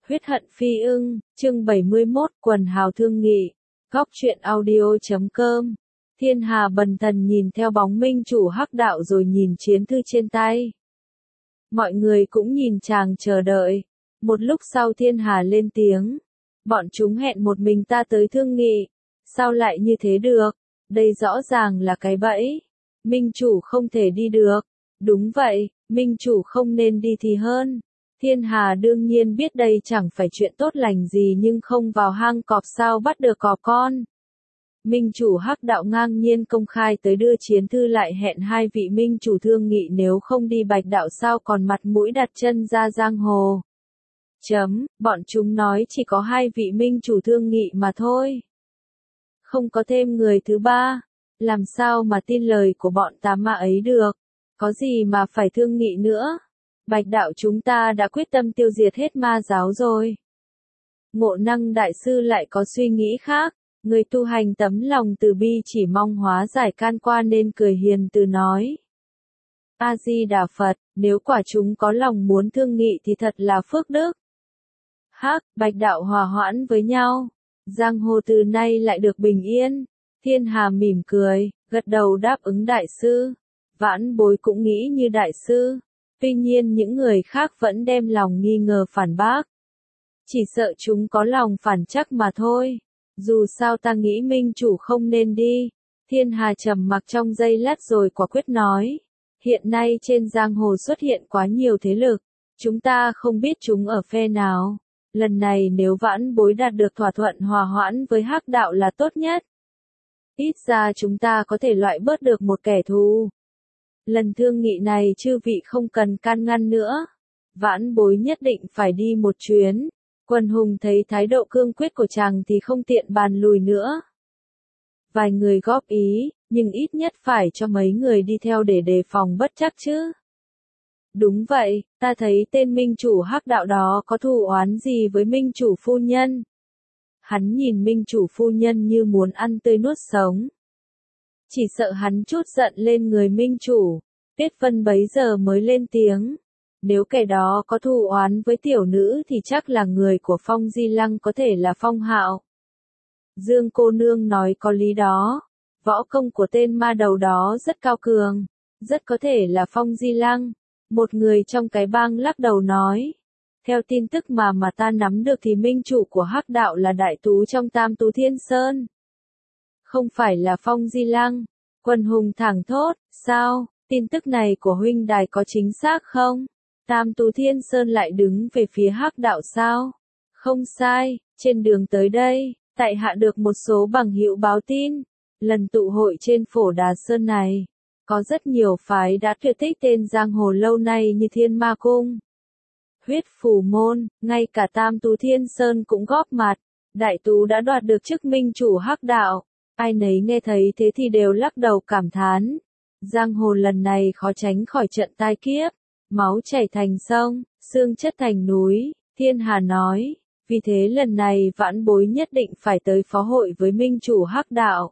Huyết hận phi ưng, chương 71, quần hào thương nghị. Góc truyện audio.com. Thiên Hà bần thần nhìn theo bóng minh chủ hắc đạo rồi nhìn chiến thư trên tay. Mọi người cũng nhìn chàng chờ đợi. Một lúc sau Thiên Hà lên tiếng. Bọn chúng hẹn một mình ta tới thương nghị. Sao lại như thế được? Đây rõ ràng là cái bẫy. Minh chủ không thể đi được. Đúng vậy, minh chủ không nên đi thì hơn. Thiên Hà đương nhiên biết đây chẳng phải chuyện tốt lành gì, nhưng không vào hang cọp sao bắt được cọp con. Minh chủ hắc đạo ngang nhiên công khai tới đưa chiến thư, lại hẹn hai vị minh chủ thương nghị, nếu không đi Bạch đạo sao còn mặt mũi đặt chân ra giang hồ. Bọn chúng nói chỉ có hai vị minh chủ thương nghị mà thôi. Không có thêm người thứ ba. Làm sao mà tin lời của bọn tà ma ấy được? Có gì mà phải thương nghị nữa? Bạch đạo chúng ta đã quyết tâm tiêu diệt hết ma giáo rồi. Ngộ Năng đại sư lại có suy nghĩ khác. Người tu hành tấm lòng từ bi chỉ mong hóa giải can qua nên cười hiền từ nói. A Di Đà Phật, nếu quả chúng có lòng muốn thương nghị thì thật là phước đức. Bạch đạo hòa hoãn với nhau. Giang hồ từ nay lại được bình yên. Thiên Hà mỉm cười, gật đầu đáp ứng đại sư. Vãn bối cũng nghĩ như đại sư. Tuy nhiên những người khác vẫn đem lòng nghi ngờ phản bác. Chỉ sợ chúng có lòng phản chắc mà thôi. Dù sao ta nghĩ minh chủ không nên đi. Thiên Hà trầm mặc trong giây lát rồi quả quyết nói. Hiện nay trên giang hồ xuất hiện quá nhiều thế lực. Chúng ta không biết chúng ở phe nào. Lần này nếu vãn bối đạt được thỏa thuận hòa hoãn với hắc đạo là tốt nhất. Ít ra chúng ta có thể loại bớt được một kẻ thù. Lần thương nghị này chư vị không cần can ngăn nữa. Vãn bối nhất định phải đi một chuyến. Quần hùng thấy thái độ cương quyết của chàng thì không tiện bàn lùi nữa. Vài người góp ý, nhưng ít nhất phải cho mấy người đi theo để đề phòng bất trắc chứ. Đúng vậy, ta thấy tên minh chủ hắc đạo đó có thù oán gì với minh chủ phu nhân. Hắn nhìn minh chủ phu nhân như muốn ăn tươi nuốt sống. Chỉ sợ hắn chút giận lên người minh chủ. Tuyết Vân bấy giờ mới lên tiếng. Nếu kẻ đó có thù oán với tiểu nữ thì chắc là người của Phong Di Lăng, có thể là Phong Hạo. Dương cô nương nói có lý đó. Võ công của tên ma đầu đó rất cao cường. Rất có thể là Phong Di Lăng. Một người trong cái bang lắc đầu nói. Theo tin tức mà ta nắm được thì minh chủ của hắc đạo là đại tú trong Tam Tú Thiên Sơn. Không phải là Phong Di Lăng. Quần hùng thẳng thốt, sao, tin tức này của huynh đài có chính xác không? Tam Tú Thiên Sơn lại đứng về phía hắc đạo sao? Không sai, trên đường tới đây, tại hạ được một số bằng hữu báo tin. Lần tụ hội trên Phổ Đà Sơn này, có rất nhiều phái đã tuyệt tích tên giang hồ lâu nay như Thiên Ma Cung, Huyết Phù Môn, ngay cả Tam Tú Thiên Sơn cũng góp mặt. Đại tú đã đoạt được chức minh chủ hắc đạo. Ai nấy nghe thấy thế thì đều lắc đầu cảm thán. Giang hồ lần này khó tránh khỏi trận tai kiếp. Máu chảy thành sông, xương chất thành núi, Thiên Hà nói. Vì thế lần này vãn bối nhất định phải tới phó hội với minh chủ hắc đạo.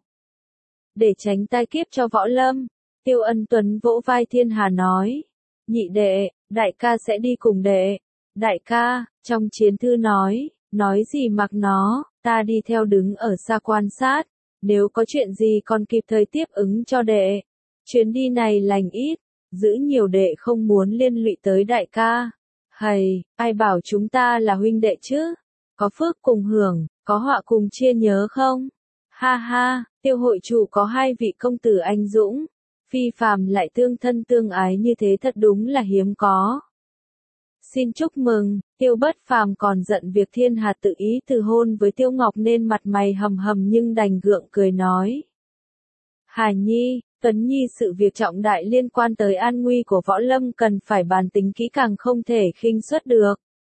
Để tránh tai kiếp cho võ lâm. Tiêu Ân Tuấn vỗ vai Thiên Hà nói. Nhị đệ, đại ca sẽ đi cùng đệ. Đại ca, trong chiến thư nói gì mặc nó, ta đi theo đứng ở xa quan sát. Nếu có chuyện gì còn kịp thời tiếp ứng cho đệ. Chuyến đi này lành ít, giữ nhiều đệ không muốn liên lụy tới đại ca. Hầy, ai bảo chúng ta là huynh đệ chứ? Có phước cùng hưởng, có họa cùng chia nhớ không? Ha ha, Tiêu hội chủ có hai vị công tử anh dũng. Phi phàm lại tương thân tương ái như thế thật đúng là hiếm có. Xin chúc mừng. Tiêu Bất Phàm còn giận việc Thiên Hà tự ý từ hôn với Tiêu Ngọc nên mặt mày hầm hầm, nhưng đành gượng cười nói. Hà Nhi, Tuấn Nhi, sự việc trọng đại liên quan tới an nguy của võ lâm cần phải bàn tính kỹ càng, không thể khinh suất được.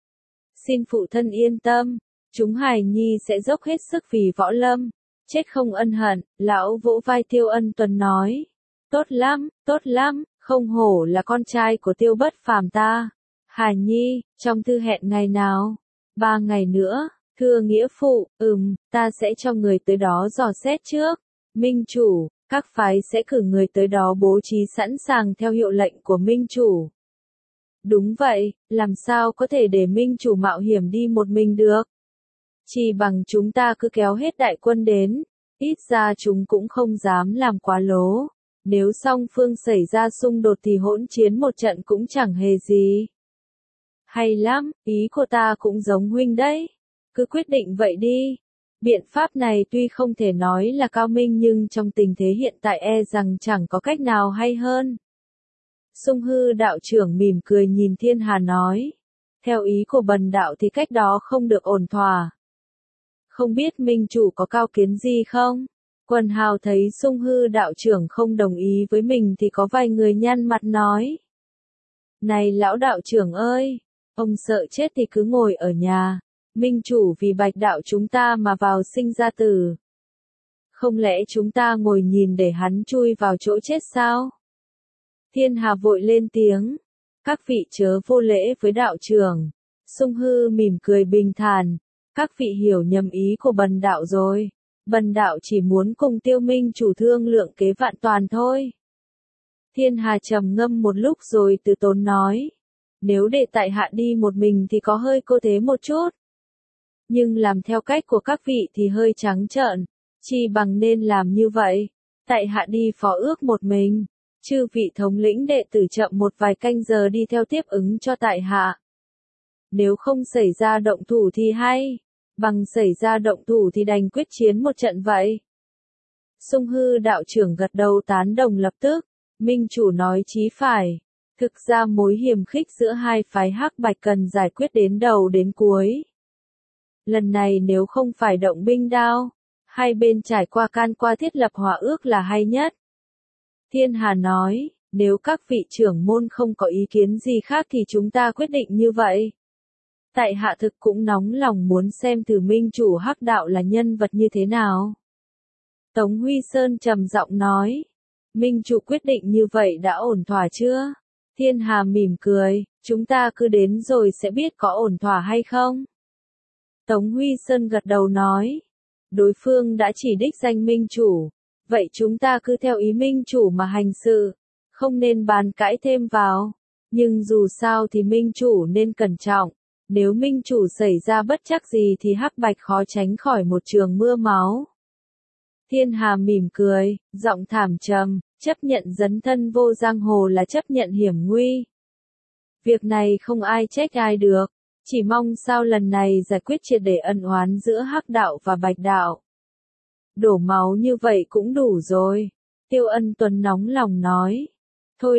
Xin phụ thân yên tâm, chúng Hải Nhi sẽ dốc hết sức vì võ lâm, chết không ân hận. Lão vỗ vai Tiêu Ân Tuấn nói. Tốt lắm, không hổ là con trai của Tiêu Bất Phàm ta. Hà Nhi, trong thư hẹn ngày nào? 3 ngày nữa, thưa nghĩa phụ, ta sẽ cho người tới đó dò xét trước. Minh chủ, các phái sẽ cử người tới đó bố trí sẵn sàng theo hiệu lệnh của minh chủ. Đúng vậy, làm sao có thể để minh chủ mạo hiểm đi một mình được? Chỉ bằng chúng ta cứ kéo hết đại quân đến, ít ra chúng cũng không dám làm quá lố. Nếu song phương xảy ra xung đột thì hỗn chiến một trận cũng chẳng hề gì. Hay lắm, ý của ta cũng giống huynh đấy. Cứ quyết định vậy đi. Biện pháp này tuy không thể nói là cao minh nhưng trong tình thế hiện tại e rằng chẳng có cách nào hay hơn. Sung Hư đạo trưởng mỉm cười nhìn Thiên Hà nói. Theo ý của bần đạo thì cách đó không được ổn thỏa. Không biết minh chủ có cao kiến gì không? Quần hào thấy Sung Hư đạo trưởng không đồng ý với mình thì có vài người nhăn mặt nói. Này lão đạo trưởng ơi, ông sợ chết thì cứ ngồi ở nhà. Minh chủ vì Bạch đạo chúng ta mà vào sinh ra tử. Không lẽ chúng ta ngồi nhìn để hắn chui vào chỗ chết sao? Thiên Hà vội lên tiếng. Các vị chớ vô lễ với đạo trưởng. Sung Hư mỉm cười bình thản. Các vị hiểu nhầm ý của bần đạo rồi. Bần đạo chỉ muốn cùng Tiêu minh chủ thương lượng kế vạn toàn thôi. Thiên Hà trầm ngâm một lúc rồi từ tốn nói. Nếu để tại hạ đi một mình thì có hơi cô thế một chút. Nhưng làm theo cách của các vị thì hơi trắng trợn. Chi bằng nên làm như vậy. Tại hạ đi phó ước một mình. Chư vị thống lĩnh đệ tử chậm một vài canh giờ đi theo tiếp ứng cho tại hạ. Nếu không xảy ra động thủ thì hay. Bằng xảy ra động thủ thì đành quyết chiến một trận vậy. Sung Hư đạo trưởng gật đầu tán đồng lập tức. Minh chủ nói chí phải. Thực ra mối hiềm khích giữa hai phái Hắc Bạch cần giải quyết đến đầu đến cuối. Lần này nếu không phải động binh đao, hai bên trải qua can qua thiết lập hòa ước là hay nhất. Thiên Hà nói, nếu các vị trưởng môn không có ý kiến gì khác thì chúng ta quyết định như vậy. Tại hạ thực cũng nóng lòng muốn xem thử minh chủ Hắc đạo là nhân vật như thế nào. Tống Huy Sơn trầm giọng nói, minh chủ quyết định như vậy đã ổn thỏa chưa? Thiên Hà mỉm cười, chúng ta cứ đến rồi sẽ biết có ổn thỏa hay không. Tống Huy Sơn gật đầu nói, đối phương đã chỉ đích danh minh chủ, vậy chúng ta cứ theo ý minh chủ mà hành sự, không nên bàn cãi thêm vào. Nhưng dù sao thì minh chủ nên cẩn trọng, nếu minh chủ xảy ra bất trắc gì thì Hắc Bạch khó tránh khỏi một trường mưa máu. Thiên Hà mỉm cười, giọng thảm trầm, chấp nhận dấn thân vô giang hồ là chấp nhận hiểm nguy. Việc này không ai trách ai được, chỉ mong sao lần này giải quyết triệt để ân oán giữa Hắc đạo và Bạch đạo. Đổ máu như vậy cũng đủ rồi. Tiêu Ân Tuấn nóng lòng nói. Thôi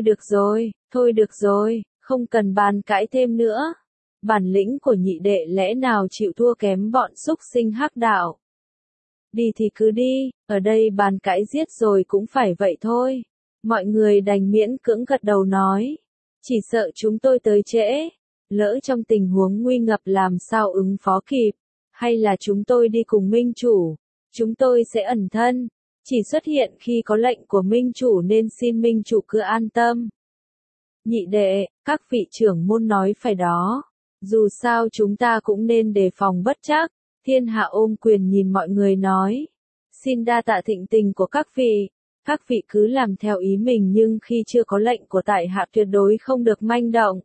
được rồi, không cần bàn cãi thêm nữa. Bản lĩnh của nhị đệ lẽ nào chịu thua kém bọn súc sinh Hắc đạo. Đi thì cứ đi, ở đây bàn cãi giết rồi cũng phải vậy thôi. Mọi người đành miễn cưỡng gật đầu nói. Chỉ sợ chúng tôi tới trễ. Lỡ trong tình huống nguy ngập làm sao ứng phó kịp. Hay là chúng tôi đi cùng minh chủ. Chúng tôi sẽ ẩn thân. Chỉ xuất hiện khi có lệnh của minh chủ nên xin minh chủ cứ an tâm. Nhị đệ, các vị trưởng môn nói phải đó. Dù sao chúng ta cũng nên đề phòng bất trắc. Thiên Hạ ôm quyền nhìn mọi người nói. Xin đa tạ thịnh tình của các vị. Các vị cứ làm theo ý mình nhưng khi chưa có lệnh của tại hạ tuyệt đối không được manh động.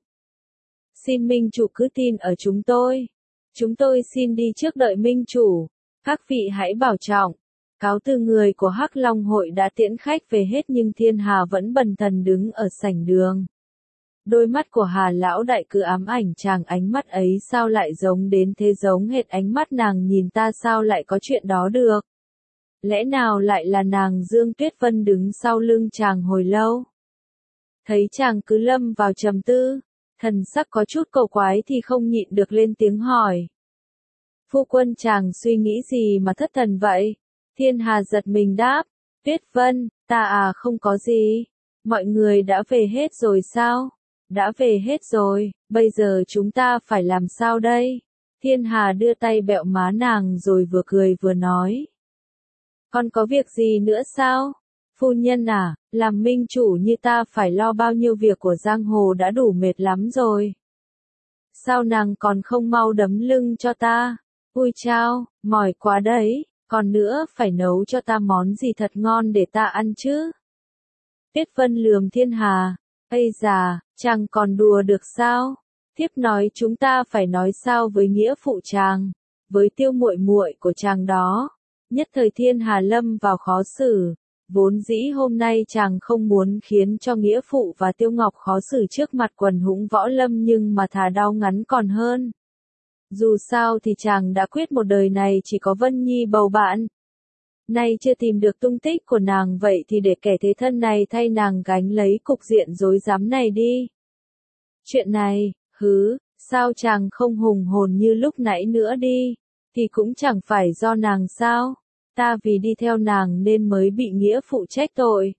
Xin minh chủ cứ tin ở chúng tôi. Chúng tôi xin đi trước đợi minh chủ. Các vị hãy bảo trọng. Cáo từ người của Hắc Long hội đã tiễn khách về hết nhưng Thiên Hà vẫn bần thần đứng ở sảnh đường. Đôi mắt của Hà lão đại cứ ám ảnh chàng, ánh mắt ấy sao lại giống đến thế, giống hệt ánh mắt nàng nhìn ta, sao lại có chuyện đó được? Lẽ nào lại là nàng Dương Tuyết Vân đứng sau lưng chàng hồi lâu? Thấy chàng cứ lâm vào trầm tư, thần sắc có chút cầu quái thì không nhịn được lên tiếng hỏi. Phu quân, chàng suy nghĩ gì mà thất thần vậy? Thiên Hà giật mình đáp, Tuyết Vân, ta à không có gì. Mọi người đã về hết rồi sao? Đã về hết rồi, bây giờ chúng ta phải làm sao đây? Thiên Hà đưa tay bẹo má nàng rồi vừa cười vừa nói. Còn có việc gì nữa sao? Phu nhân à, làm minh chủ như ta phải lo bao nhiêu việc của giang hồ đã đủ mệt lắm rồi. Sao nàng còn không mau đấm lưng cho ta? Ui chao, mỏi quá đấy, còn nữa phải nấu cho ta món gì thật ngon để ta ăn chứ? Tuyết Vân lườm Thiên Hà. Ây già, Chàng còn đùa được sao? Thiếp nói chúng ta phải nói sao với nghĩa phụ chàng, với Tiêu muội muội của chàng đó. Nhất thời Thiên Hà lâm vào khó xử, vốn dĩ hôm nay chàng không muốn khiến cho nghĩa phụ và Tiêu Ngọc khó xử trước mặt quần hũng võ lâm, nhưng mà thà đau ngắn còn hơn. Dù sao thì chàng đã quyết một đời này chỉ có Vân Nhi bầu bạn. Nay chưa tìm được tung tích của nàng, vậy thì để kẻ thế thân này thay nàng gánh lấy cục diện rối rắm này đi. Chuyện này, sao chàng không hùng hồn như lúc nãy nữa đi, thì cũng chẳng phải do nàng sao, ta vì đi theo nàng nên mới bị nghĩa phụ trách tội.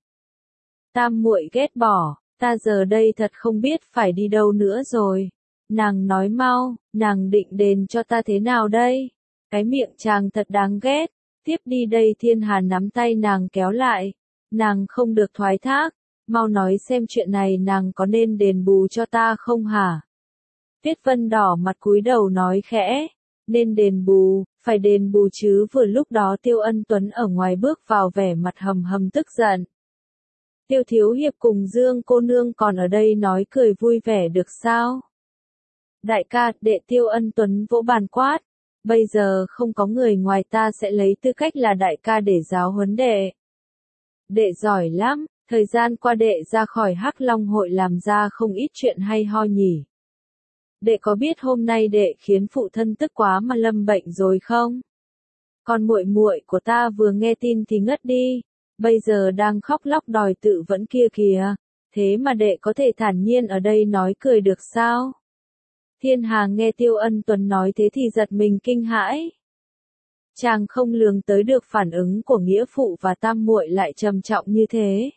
Tam muội ghét bỏ, ta giờ đây thật không biết phải đi đâu nữa rồi. Nàng nói mau, nàng định đền cho ta thế nào đây? Cái miệng chàng thật đáng ghét. Tiếp đi đây. Thiên Hà nắm tay nàng kéo lại. Nàng không được thoái thác, mau nói xem chuyện này nàng có nên đền bù cho ta không hả? Tuyết Vân đỏ mặt cúi đầu nói khẽ, nên đền bù, phải đền bù chứ. Vừa lúc đó Tiêu Ân Tuấn ở ngoài bước vào, vẻ mặt hầm hầm tức giận. Tiêu thiếu hiệp cùng Dương cô nương còn ở đây nói cười vui vẻ được sao? Đại ca, đệ. Tiêu Ân Tuấn vỗ bàn quát, bây giờ không có người ngoài, ta sẽ lấy tư cách là đại ca để giáo huấn đệ. Đệ giỏi lắm, thời gian qua đệ ra khỏi Hắc Long hội làm ra không ít chuyện hay ho nhỉ. Đệ có biết hôm nay đệ khiến phụ thân tức quá mà lâm bệnh rồi không? Còn muội muội của ta vừa nghe tin thì ngất đi, bây giờ đang khóc lóc đòi tự vẫn kia kìa, thế mà đệ có thể thản nhiên ở đây nói cười được sao? Thiên Hà nghe Tiêu Ân Tuấn nói thế thì giật mình kinh hãi. Chàng không lường tới được phản ứng của nghĩa phụ và tam muội lại trầm trọng như thế.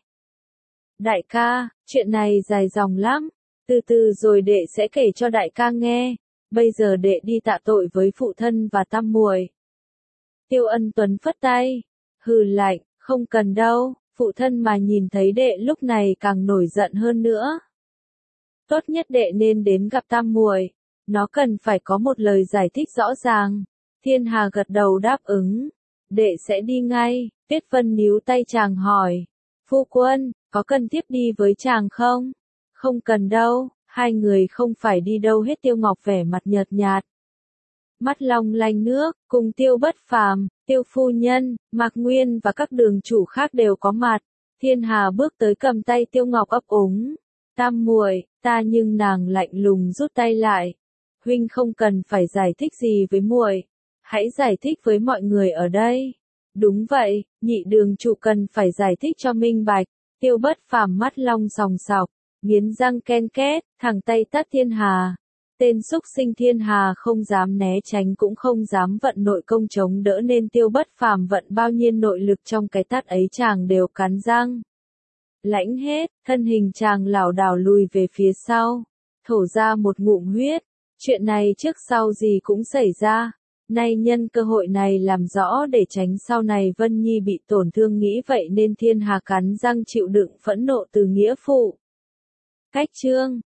Đại ca, chuyện này dài dòng lắm, từ từ rồi đệ sẽ kể cho đại ca nghe, bây giờ đệ đi tạ tội với phụ thân và tam muội. Tiêu Ân Tuấn phất tay, hừ lạnh, không cần đâu, phụ thân mà nhìn thấy đệ lúc này càng nổi giận hơn nữa. Tốt nhất đệ nên đến gặp tam muội, nó cần phải có một lời giải thích rõ ràng. Thiên Hà gật đầu đáp ứng, đệ sẽ đi ngay. Tuyết Vân níu tay chàng hỏi, phu quân, có cần tiếp đi với chàng không? Không cần đâu, hai người không phải đi đâu hết. Tiêu Ngọc vẻ mặt nhợt nhạt, mắt long lanh nước, cùng Tiêu Bất Phàm, Tiêu phu nhân, Mạc Nguyên và các đường chủ khác đều có mặt. Thiên Hà bước tới cầm tay Tiêu Ngọc ấp úng, tam muội, ta. Nhưng nàng lạnh lùng rút tay lại. Huynh không cần phải giải thích gì với muội, hãy giải thích với mọi người ở đây. Đúng vậy, nhị đường chủ cần phải giải thích cho minh bạch. Tiêu Bất Phàm mắt long sòng sọc, nghiến răng ken két, thẳng tay tát Thiên Hà. Tên xúc sinh Thiên Hà không dám né tránh cũng không dám vận nội công chống đỡ, nên Tiêu Bất Phàm vận bao nhiêu nội lực trong cái tát ấy chàng đều cắn răng lãnh hết, thân hình chàng lảo đảo lùi về phía sau, thổ ra một ngụm huyết. Chuyện này trước sau gì cũng xảy ra, nay nhân cơ hội này làm rõ để tránh sau này Vân Nhi bị tổn thương, nghĩ vậy nên Thiên Hà cắn răng chịu đựng phẫn nộ từ nghĩa phụ. Cách chương